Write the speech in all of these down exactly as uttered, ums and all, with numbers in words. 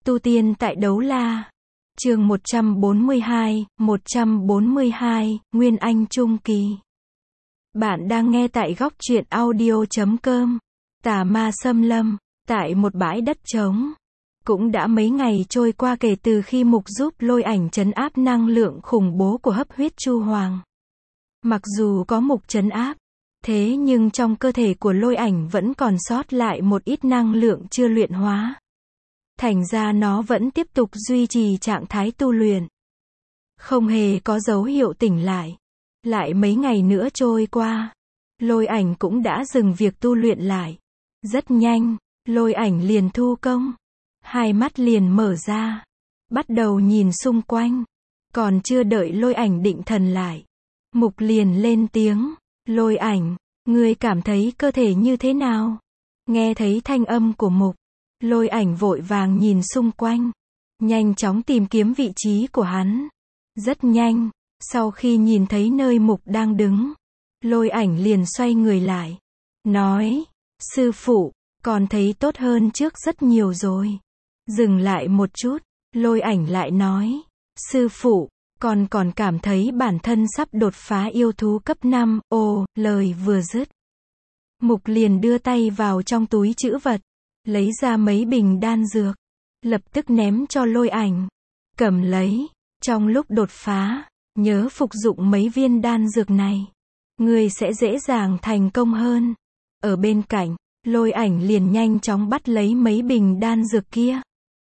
Tu tiên tại Đấu La. Chương một trăm bốn mươi hai, một trăm bốn mươi hai, Nguyên Anh Trung Kỳ. Bạn đang nghe tại góc truyện audio chấm com. Tà ma xâm lâm, tại một bãi đất trống. Cũng đã mấy ngày trôi qua kể từ khi Mục giúp Lôi Ảnh trấn áp năng lượng khủng bố của hấp huyết Chu Hoàng. Mặc dù có Mục trấn áp, thế nhưng trong cơ thể của Lôi Ảnh vẫn còn sót lại một ít năng lượng chưa luyện hóa. Thành ra nó vẫn tiếp tục duy trì trạng thái tu luyện. Không hề có dấu hiệu tỉnh lại. Lại mấy ngày nữa trôi qua, Lôi Ảnh cũng đã dừng việc tu luyện lại. Rất nhanh, Lôi Ảnh liền thu công. Hai mắt liền mở ra. Bắt đầu nhìn xung quanh. Còn chưa đợi Lôi Ảnh định thần lại, Mục liền lên tiếng. Lôi Ảnh, ngươi cảm thấy cơ thể như thế nào? Nghe thấy thanh âm của Mục, Lôi Ảnh vội vàng nhìn xung quanh, nhanh chóng tìm kiếm vị trí của hắn. Rất nhanh, sau khi nhìn thấy nơi Mục đang đứng, Lôi Ảnh liền xoay người lại, nói, sư phụ, còn thấy tốt hơn trước rất nhiều rồi. Dừng lại một chút, Lôi Ảnh lại nói, sư phụ, con còn cảm thấy bản thân sắp đột phá yêu thú cấp năm. Ồ, lời vừa dứt, Mục liền đưa tay vào trong túi trữ vật, lấy ra mấy bình đan dược, lập tức ném cho Lôi Ảnh. Cầm lấy, trong lúc đột phá, nhớ phục dụng mấy viên đan dược này, ngươi sẽ dễ dàng thành công hơn. Ở bên cạnh, Lôi Ảnh liền nhanh chóng bắt lấy mấy bình đan dược kia.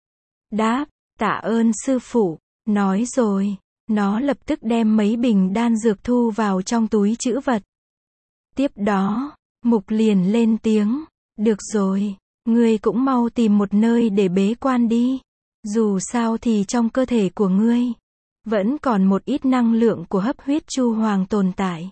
Đáp, tạ ơn sư phụ. Nói rồi, nó lập tức đem mấy bình đan dược thu vào trong túi trữ vật. Tiếp đó, Mục liền lên tiếng, được rồi, ngươi cũng mau tìm một nơi để bế quan đi. Dù sao thì trong cơ thể của ngươi vẫn còn một ít năng lượng của hấp huyết Chu Hoàng tồn tại,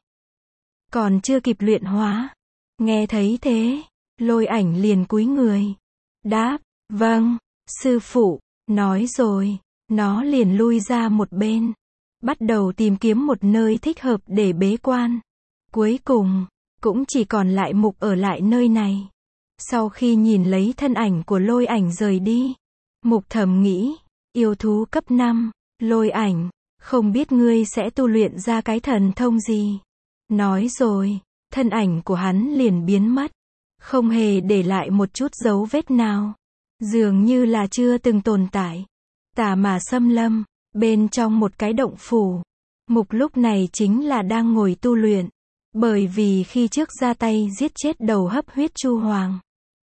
còn chưa kịp luyện hóa. Nghe thấy thế, Lôi Ảnh liền cúi người, đáp, vâng, sư phụ. Nói rồi, nó liền lui ra một bên, bắt đầu tìm kiếm một nơi thích hợp để bế quan. Cuối cùng, cũng chỉ còn lại Mục ở lại nơi này. Sau khi nhìn lấy thân ảnh của Lôi Ảnh rời đi, Mục thầm nghĩ, yêu thú cấp năm, Lôi Ảnh, không biết ngươi sẽ tu luyện ra cái thần thông gì. Nói rồi, thân ảnh của hắn liền biến mất, không hề để lại một chút dấu vết nào, dường như là chưa từng tồn tại. Tà mà xâm lâm, bên trong một cái động phủ, Mục lúc này chính là đang ngồi tu luyện, bởi vì khi trước ra tay giết chết đầu hấp huyết Chu Hoàng,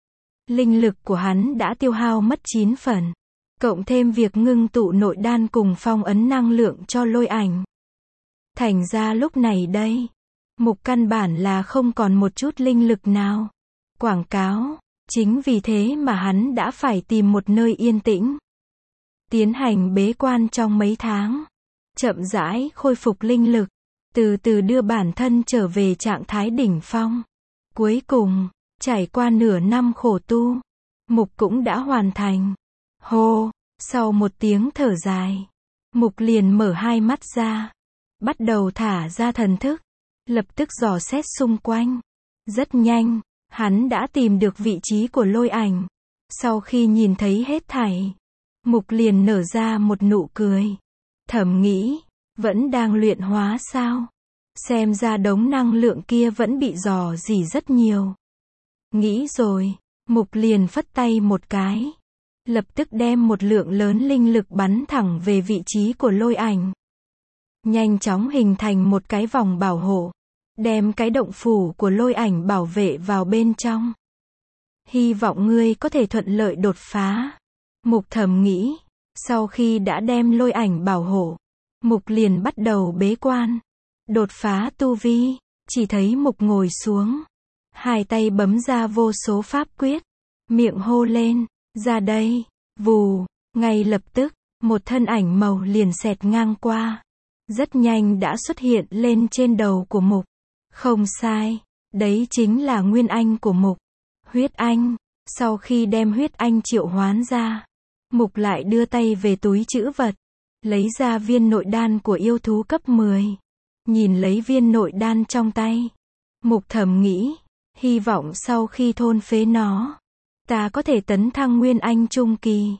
linh lực của hắn đã tiêu hao mất chín phần, cộng thêm việc ngưng tụ nội đan cùng phong ấn năng lượng cho Lôi Ảnh. Thành ra lúc này đây, Mục căn bản là không còn một chút linh lực nào. Quảng cáo, chính vì thế mà hắn đã phải tìm một nơi yên tĩnh, tiến hành bế quan trong mấy tháng, chậm rãi khôi phục linh lực, từ từ đưa bản thân trở về trạng thái đỉnh phong. Cuối cùng, trải qua nửa năm khổ tu, Mục cũng đã hoàn thành. Hô, sau một tiếng thở dài, Mục liền mở hai mắt ra, bắt đầu thả ra thần thức, lập tức dò xét xung quanh. Rất nhanh, hắn đã tìm được vị trí của Lôi Ảnh. Sau khi nhìn thấy hết thảy, Mục liền nở ra một nụ cười, thầm nghĩ, vẫn đang luyện hóa sao? Xem ra đống năng lượng kia vẫn bị rò rỉ rất nhiều. Nghĩ rồi, Mục liền phất tay một cái, lập tức đem một lượng lớn linh lực bắn thẳng về vị trí của Lôi Ảnh. Nhanh chóng hình thành một cái vòng bảo hộ, đem cái động phủ của Lôi Ảnh bảo vệ vào bên trong. Hy vọng ngươi có thể thuận lợi đột phá. Mục thầm nghĩ. Sau khi đã đem Lôi Ảnh bảo hộ, Mục liền bắt đầu bế quan, đột phá tu vi. Chỉ thấy Mục ngồi xuống, hai tay bấm ra vô số pháp quyết, miệng hô lên, ra đây. Vù, ngay lập tức, một thân ảnh màu liền xẹt ngang qua, rất nhanh đã xuất hiện lên trên đầu của Mục. Không sai, đấy chính là Nguyên Anh của Mục, huyết anh. Sau khi đem huyết anh triệu hoán ra, Mục lại đưa tay về túi trữ vật, lấy ra viên nội đan của yêu thú cấp mười. Nhìn lấy viên nội đan trong tay, Mục thầm nghĩ, hy vọng sau khi thôn phế nó, ta có thể tấn thăng Nguyên Anh Trung Kỳ.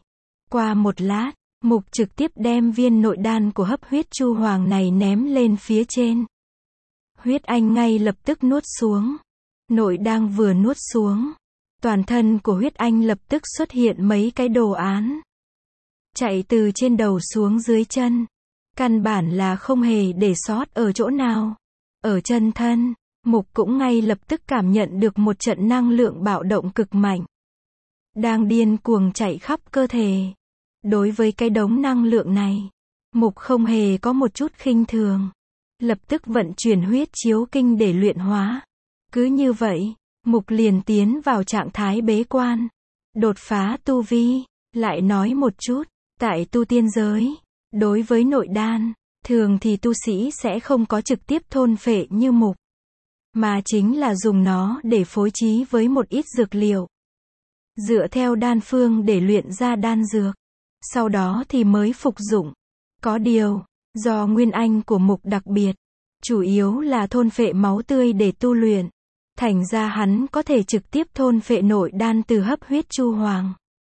Qua một lát, Mục trực tiếp đem viên nội đan của hấp huyết chu hoàng này ném lên phía trên. Huyết Anh ngay lập tức nuốt xuống. Nội đang vừa nuốt xuống, toàn thân của Huyết Anh lập tức xuất hiện mấy cái đồ án. Chạy từ trên đầu xuống dưới chân. Căn bản là không hề để sót ở chỗ nào. Ở chân thân, Mục cũng ngay lập tức cảm nhận được một trận năng lượng bạo động cực mạnh. Đang điên cuồng chạy khắp cơ thể. Đối với cái đống năng lượng này, Mục không hề có một chút khinh thường. Lập tức vận chuyển huyết chiếu kinh để luyện hóa. Cứ như vậy, Mục liền tiến vào trạng thái bế quan. Đột phá tu vi. Lại nói một chút, tại tu tiên giới, đối với nội đan, thường thì tu sĩ sẽ không có trực tiếp thôn phệ như Mục. Mà chính là dùng nó để phối trí với một ít dược liệu. Dựa theo đan phương để luyện ra đan dược. Sau đó thì mới phục dụng. Có điều, do nguyên anh của Mục đặc biệt, chủ yếu là thôn phệ máu tươi để tu luyện. Thành ra hắn có thể trực tiếp thôn phệ nội đan từ hấp huyết chu hoàng.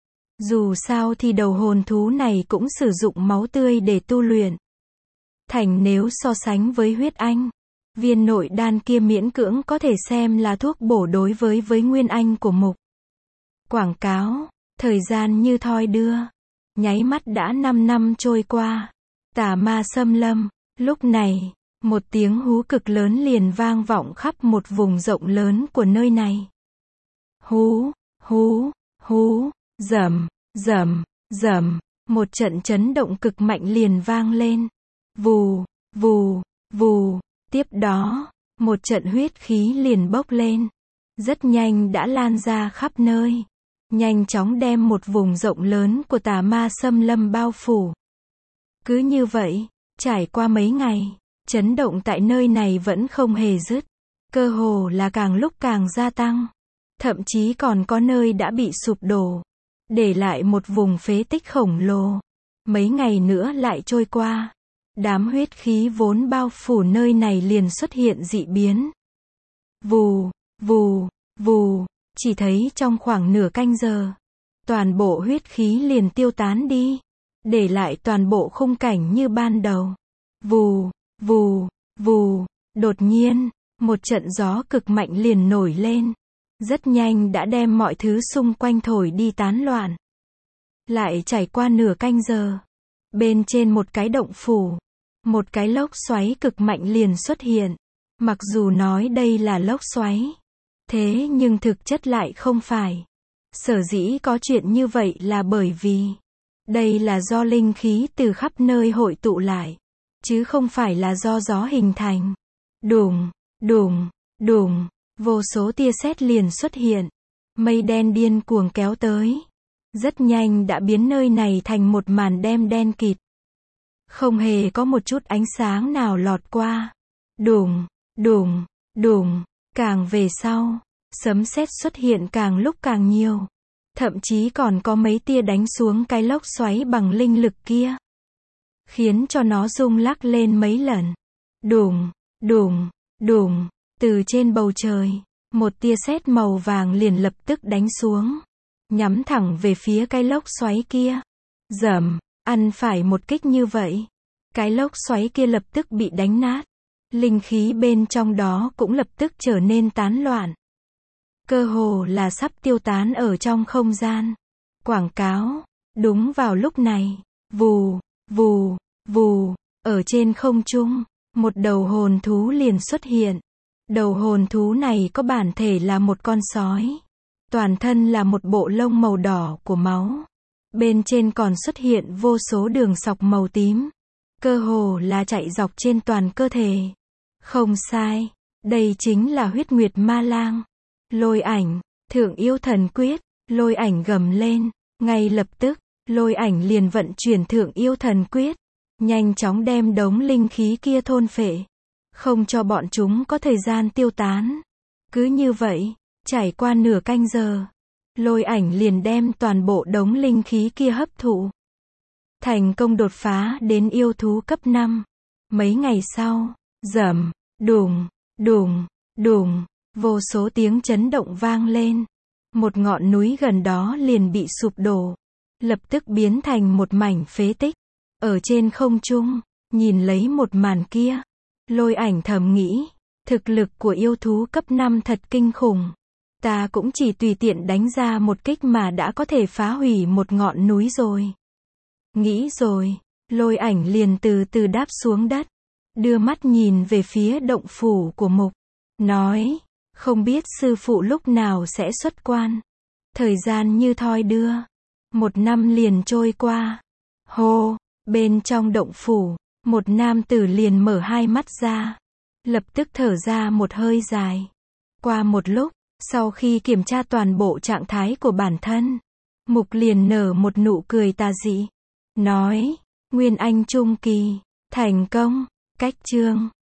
Dù sao thì đầu hồn thú này cũng sử dụng máu tươi để tu luyện. Thành nếu so sánh với huyết anh, viên nội đan kia miễn cưỡng có thể xem là thuốc bổ đối với với nguyên anh của Mục. Quảng cáo, thời gian như thoi đưa. Nháy mắt đã năm năm trôi qua. Tà ma xâm lâm, lúc này, một tiếng hú cực lớn liền vang vọng khắp một vùng rộng lớn của nơi này. Hú, hú, hú, rầm, rầm, rầm, một trận chấn động cực mạnh liền vang lên. Vù, vù, vù, tiếp đó, một trận huyết khí liền bốc lên. Rất nhanh đã lan ra khắp nơi. Nhanh chóng đem một vùng rộng lớn của tà ma xâm lâm bao phủ. Cứ như vậy, trải qua mấy ngày, chấn động tại nơi này vẫn không hề dứt. Cơ hồ là càng lúc càng gia tăng. Thậm chí còn có nơi đã bị sụp đổ. Để lại một vùng phế tích khổng lồ. Mấy ngày nữa lại trôi qua. Đám huyết khí vốn bao phủ nơi này liền xuất hiện dị biến. Vù, vù, vù. Chỉ thấy trong khoảng nửa canh giờ, toàn bộ huyết khí liền tiêu tán đi. Để lại toàn bộ khung cảnh như ban đầu. Vù, vù, vù. Đột nhiên, một trận gió cực mạnh liền nổi lên. Rất nhanh đã đem mọi thứ xung quanh thổi đi tán loạn. Lại trải qua nửa canh giờ. Bên trên một cái động phủ, một cái lốc xoáy cực mạnh liền xuất hiện. Mặc dù nói đây là lốc xoáy, thế nhưng thực chất lại không phải. Sở dĩ có chuyện như vậy là bởi vì đây là do linh khí từ khắp nơi hội tụ lại, chứ không phải là do gió hình thành. Đùng, đùng, đùng, vô số tia sét liền xuất hiện. Mây đen điên cuồng kéo tới. Rất nhanh đã biến nơi này thành một màn đêm đen kịt. Không hề có một chút ánh sáng nào lọt qua. Đùng, đùng, đùng. Càng về sau, sấm sét xuất hiện càng lúc càng nhiều. Thậm chí còn có mấy tia đánh xuống cái lốc xoáy bằng linh lực kia. Khiến cho nó rung lắc lên mấy lần. Đùng, đùng, đùng. Từ trên bầu trời, một tia sét màu vàng liền lập tức đánh xuống. Nhắm thẳng về phía cái lốc xoáy kia. Rầm, ăn phải một kích như vậy. Cái lốc xoáy kia lập tức bị đánh nát. Linh khí bên trong đó cũng lập tức trở nên tán loạn. Cơ hồ là sắp tiêu tán ở trong không gian. Quảng cáo. Đúng vào lúc này. Vù, vù, vù. Ở trên không trung, một đầu hồn thú liền xuất hiện. Đầu hồn thú này có bản thể là một con sói. Toàn thân là một bộ lông màu đỏ của máu. Bên trên còn xuất hiện vô số đường sọc màu tím. Cơ hồ là chạy dọc trên toàn cơ thể. Không sai, đây chính là huyết nguyệt ma lang. Lôi ảnh, thượng yêu thần quyết, lôi ảnh gầm lên. Ngay lập tức, lôi ảnh liền vận chuyển thượng yêu thần quyết. Nhanh chóng đem đống linh khí kia thôn phệ. Không cho bọn chúng có thời gian tiêu tán. Cứ như vậy, trải qua nửa canh giờ, lôi ảnh liền đem toàn bộ đống linh khí kia hấp thụ. Thành công đột phá đến yêu thú cấp năm. Mấy ngày sau, rầm, đùng, đùng, đùng, vô số tiếng chấn động vang lên. Một ngọn núi gần đó liền bị sụp đổ. lập tức biến thành một mảnh phế tích. Ở trên không trung, nhìn lấy một màn kia, Lôi Ảnh thầm nghĩ, thực lực của yêu thú cấp năm thật kinh khủng. Ta cũng chỉ tùy tiện đánh ra một kích mà đã có thể phá hủy một ngọn núi rồi. Nghĩ rồi, Lôi Ảnh liền từ từ đáp xuống đất, đưa mắt nhìn về phía động phủ của Mục, nói, không biết sư phụ lúc nào sẽ xuất quan. Thời gian như thoi đưa, một năm liền trôi qua. Hô, bên trong động phủ, một nam tử liền mở hai mắt ra, lập tức thở ra một hơi dài. Qua một lúc, sau khi kiểm tra toàn bộ trạng thái của bản thân, Mục liền nở một nụ cười tà dị, nói, Nguyên Anh Trung Kỳ, thành công. Cách chương